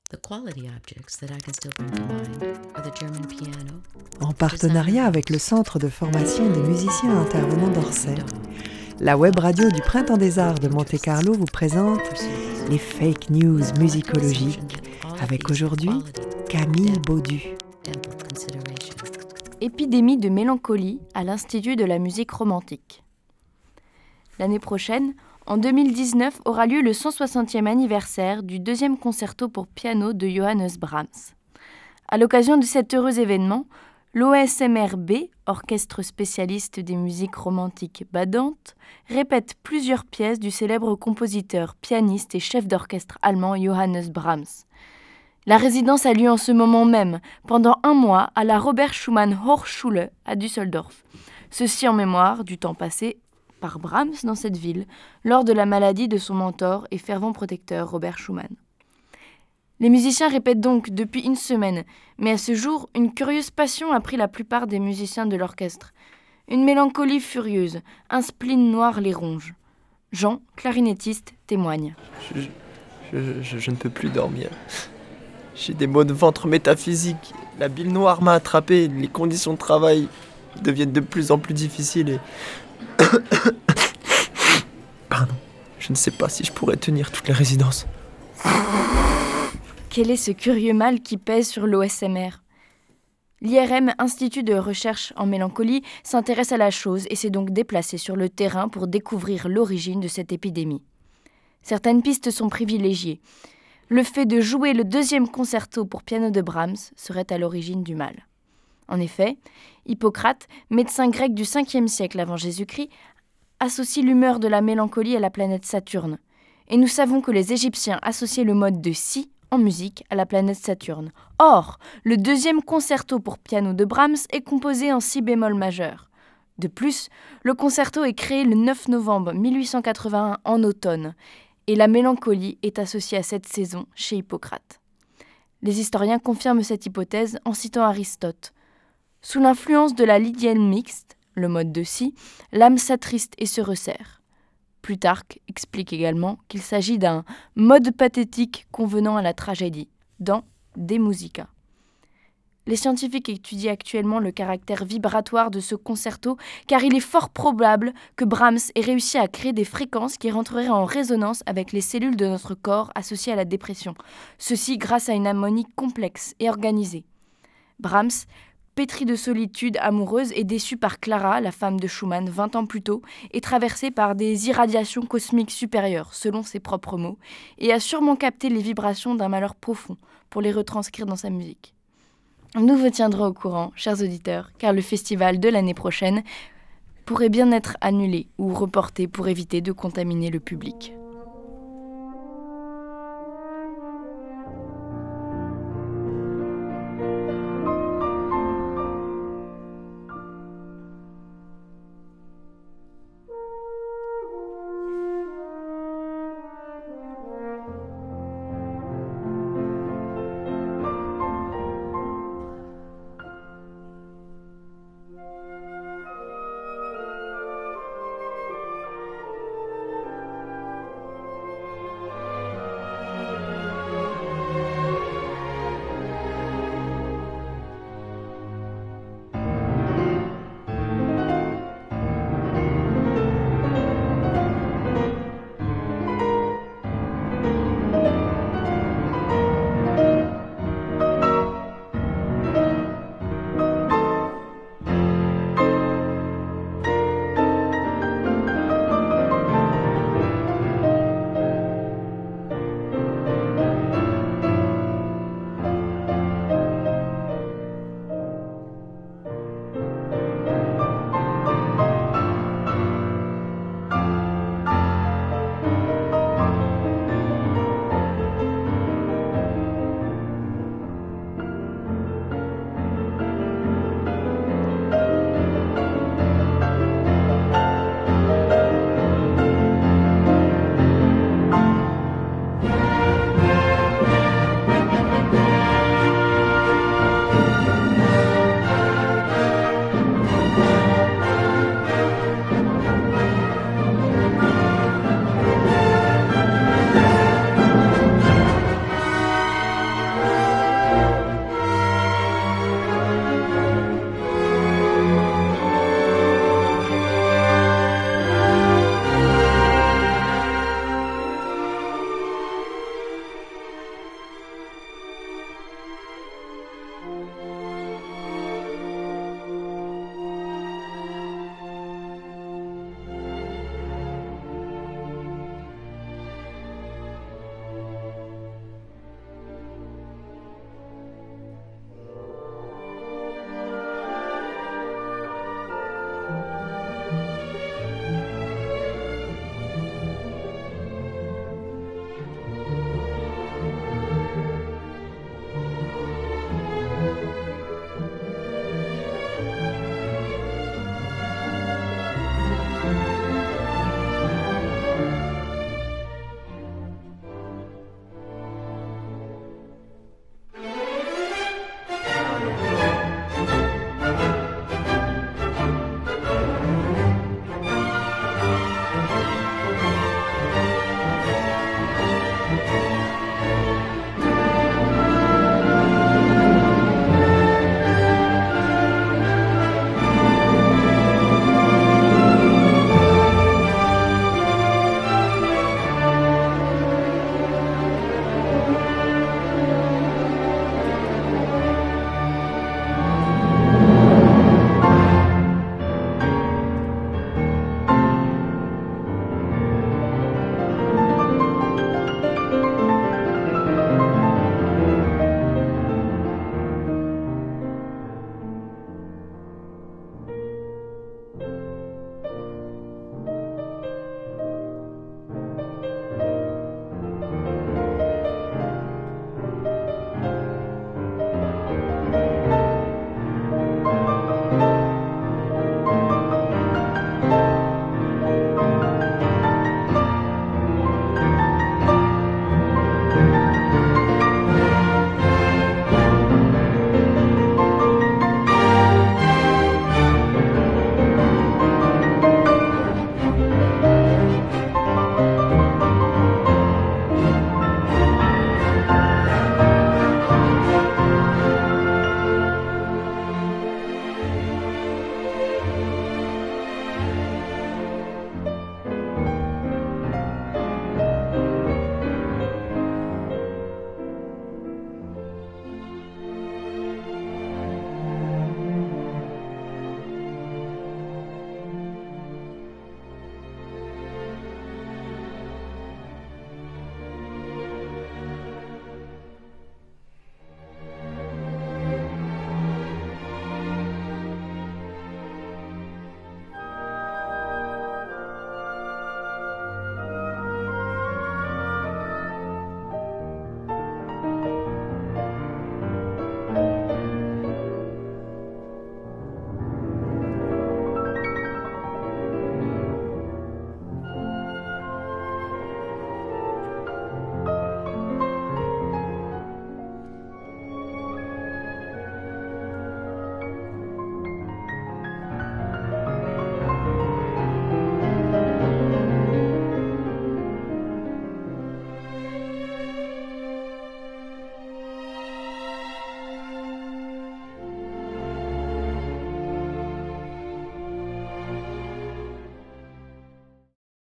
En partenariat avec le Centre de formation des musiciens intervenants d'Orsay, la web radio du Printemps des Arts de Monte-Carlo vous présente les fake news musicologiques avec aujourd'hui Camille Baudu. Épidémie de mélancolie à l'Institut de la musique romantique. L'année prochaine, en 2019, aura lieu le 160e anniversaire du deuxième concerto pour piano de Johannes Brahms. À l'occasion de cet heureux événement, l'OSMRB, Orchestre spécialiste des musiques romantiques badantes, répète plusieurs pièces du célèbre compositeur, pianiste et chef d'orchestre allemand Johannes Brahms. La résidence a lieu en ce moment même, pendant un mois, à la Robert Schumann Hochschule à Düsseldorf. Ceci en mémoire du temps passé par Brahms dans cette ville, lors de la maladie de son mentor et fervent protecteur Robert Schumann. Les musiciens répètent donc depuis une semaine, mais à ce jour, une curieuse passion a pris la plupart des musiciens de l'orchestre. Une mélancolie furieuse, un spleen noir les ronge. Jean, clarinettiste, témoigne. Je ne peux plus dormir. J'ai des maux de ventre métaphysiques. La bile noire m'a attrapé. Les conditions de travail deviennent de plus en plus difficiles et... Pardon. Je ne sais pas si je pourrais tenir toute la résidence. Quel est ce curieux mal qui pèse sur l'OSMR ? L'IRM, Institut de recherche en mélancolie, s'intéresse à la chose et s'est donc déplacé sur le terrain pour découvrir l'origine de cette épidémie. Certaines pistes sont privilégiées. Le fait de jouer le deuxième concerto pour piano de Brahms serait à l'origine du mal. En effet, Hippocrate, médecin grec du 5e siècle avant Jésus-Christ, associe l'humeur de la mélancolie à la planète Saturne. Et nous savons que les Égyptiens associaient le mode de si en musique à la planète Saturne. Or, le deuxième concerto pour piano de Brahms est composé en si bémol majeur. De plus, le concerto est créé le 9 novembre 1881 en automne, et la mélancolie est associée à cette saison chez Hippocrate. Les historiens confirment cette hypothèse en citant Aristote. Sous l'influence de la lydienne mixte, le mode de si, l'âme s'attriste et se resserre. Plutarque explique également qu'il s'agit d'un mode pathétique convenant à la tragédie, dans De Musica. Les scientifiques étudient actuellement le caractère vibratoire de ce concerto car il est fort probable que Brahms ait réussi à créer des fréquences qui rentreraient en résonance avec les cellules de notre corps associées à la dépression, ceci grâce à une harmonie complexe et organisée. Brahms, pétri de solitude amoureuse et déçu par Clara, la femme de Schumann 20 ans plus tôt, est traversé par des irradiations cosmiques supérieures, selon ses propres mots, et a sûrement capté les vibrations d'un malheur profond pour les retranscrire dans sa musique. Nous vous tiendrons au courant, chers auditeurs, car le festival de l'année prochaine pourrait bien être annulé ou reporté pour éviter de contaminer le public.